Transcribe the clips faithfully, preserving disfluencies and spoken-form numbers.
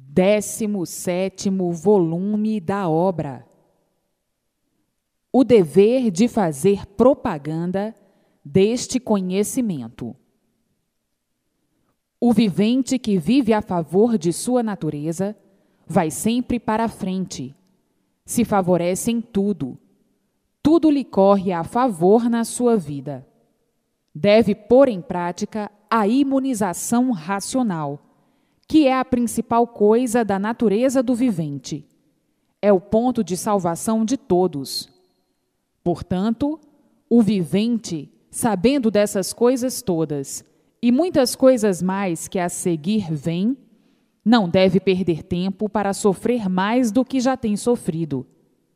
décimo sétimo volume da obra. O dever de fazer propaganda deste conhecimento. O vivente que vive a favor de sua natureza vai sempre para a frente, se favorece em tudo, tudo lhe corre a favor na sua vida. Deve pôr em prática a imunização racional, que é a principal coisa da natureza do vivente. É o ponto de salvação de todos. Portanto, o vivente, sabendo dessas coisas todas, e muitas coisas mais que a seguir vêm, não deve perder tempo para sofrer mais do que já tem sofrido.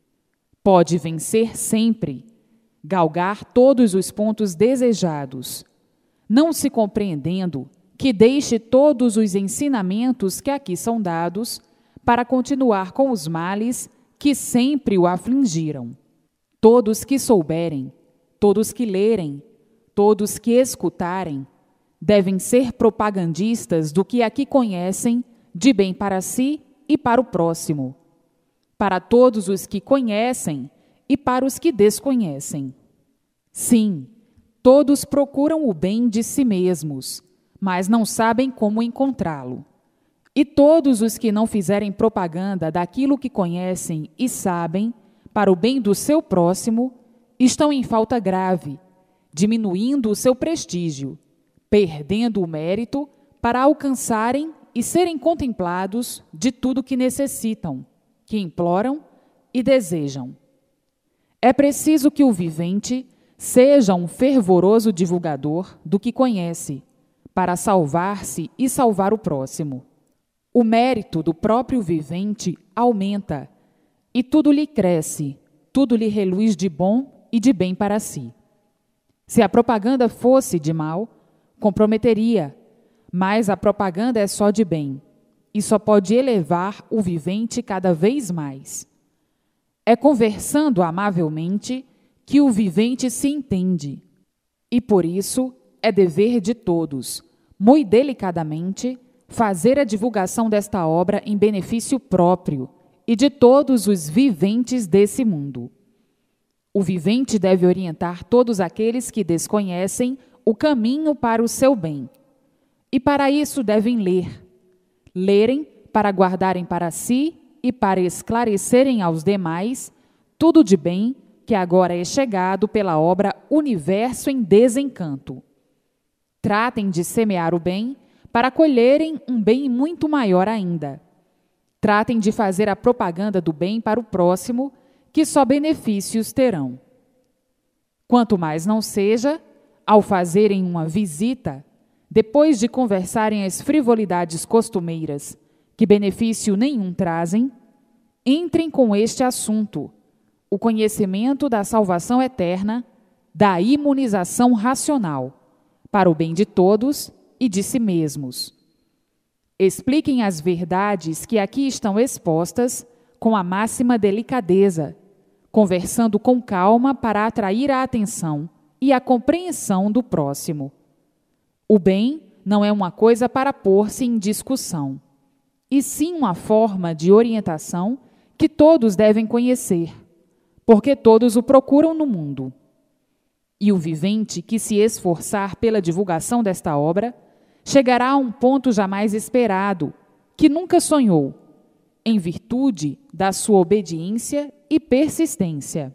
Pode vencer sempre, galgar todos os pontos desejados, não se compreendendo que deixe todos os ensinamentos que aqui são dados para continuar com os males que sempre o afligiram. Todos que souberem, todos que lerem, todos que escutarem, devem ser propagandistas do que aqui conhecem de bem para si e para o próximo, para todos os que conhecem e para os que desconhecem. Sim, todos procuram o bem de si mesmos, mas não sabem como encontrá-lo. E todos os que não fizerem propaganda daquilo que conhecem e sabem, para o bem do seu próximo, estão em falta grave, diminuindo o seu prestígio, perdendo o mérito para alcançarem e serem contemplados de tudo que necessitam, que imploram e desejam. É preciso que o vivente seja um fervoroso divulgador do que conhece, para salvar-se e salvar o próximo. O mérito do próprio vivente aumenta, e tudo lhe cresce, tudo lhe reluz de bom e de bem para si. Se a propaganda fosse de mal, comprometeria, mas a propaganda é só de bem, e só pode elevar o vivente cada vez mais. É conversando amavelmente que o vivente se entende, e por isso é dever de todos, muito delicadamente, fazer a divulgação desta obra em benefício próprio e de todos os viventes desse mundo. O vivente deve orientar todos aqueles que desconhecem o caminho para o seu bem, e para isso devem ler. Lerem para guardarem para si e para esclarecerem aos demais tudo de bem que agora é chegado pela obra Universo em Desencanto. Tratem de semear o bem para colherem um bem muito maior ainda. Tratem de fazer a propaganda do bem para o próximo, que só benefícios terão. Quanto mais não seja, ao fazerem uma visita, depois de conversarem as frivolidades costumeiras, que benefício nenhum trazem, entrem com este assunto, o conhecimento da salvação eterna, da imunização racional, para o bem de todos e de si mesmos. Expliquem as verdades que aqui estão expostas com a máxima delicadeza, conversando com calma para atrair a atenção e a compreensão do próximo. O bem não é uma coisa para pôr-se em discussão, e sim uma forma de orientação que todos devem conhecer, porque todos o procuram no mundo. E o vivente que se esforçar pela divulgação desta obra chegará a um ponto jamais esperado, que nunca sonhou, em virtude da sua obediência e persistência.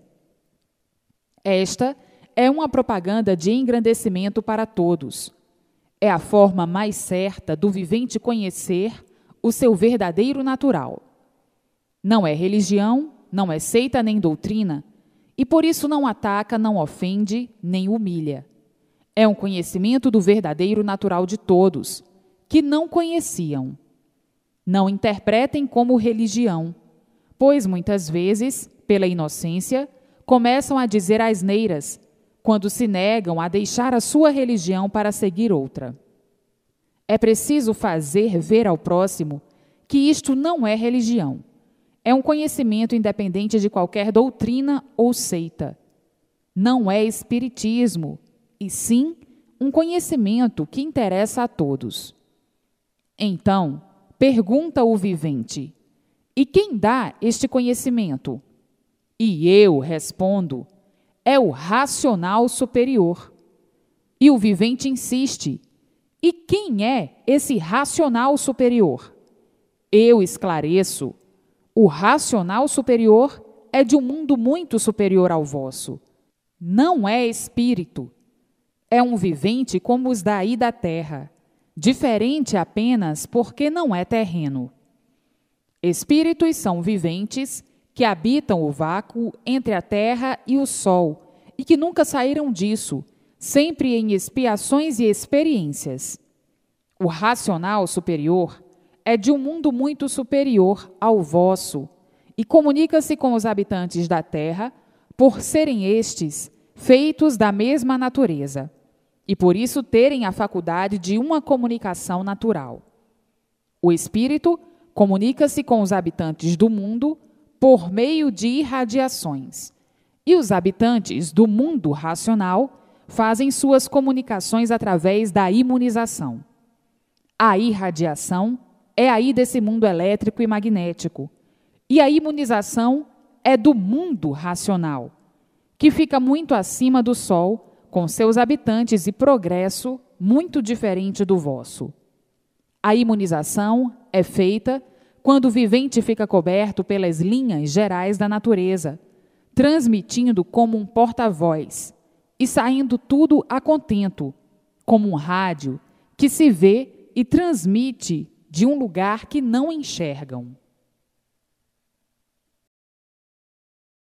Esta é uma propaganda de engrandecimento para todos. É a forma mais certa do vivente conhecer o seu verdadeiro natural. Não é religião, não é seita nem doutrina, e por isso não ataca, não ofende, nem humilha. É um conhecimento do verdadeiro natural de todos, que não conheciam. Não interpretem como religião, pois muitas vezes, pela inocência, começam a dizer asneiras, quando se negam a deixar a sua religião para seguir outra. É preciso fazer ver ao próximo que isto não é religião. É um conhecimento independente de qualquer doutrina ou seita. Não é espiritismo, e sim um conhecimento que interessa a todos. Então, pergunta o vivente: e quem dá este conhecimento? E eu respondo: é o racional superior. E o vivente insiste: e quem é esse racional superior? Eu esclareço: o racional superior é de um mundo muito superior ao vosso. Não é espírito. É um vivente como os daí da terra, diferente apenas porque não é terreno. Espíritos são viventes que habitam o vácuo entre a terra e o sol e que nunca saíram disso, sempre em expiações e experiências. O racional superior é de um mundo muito superior ao vosso e comunica-se com os habitantes da terra por serem estes feitos da mesma natureza e por isso terem a faculdade de uma comunicação natural. O espírito comunica-se com os habitantes do mundo por meio de irradiações, e os habitantes do mundo racional fazem suas comunicações através da imunização. A irradiação é aí desse mundo elétrico e magnético, e a imunização é do mundo racional, que fica muito acima do Sol, com seus habitantes e progresso muito diferente do vosso. A imunização é feita quando o vivente fica coberto pelas linhas gerais da natureza, transmitindo como um porta-voz e saindo tudo a contento, como um rádio que se vê e transmite de um lugar que não enxergam.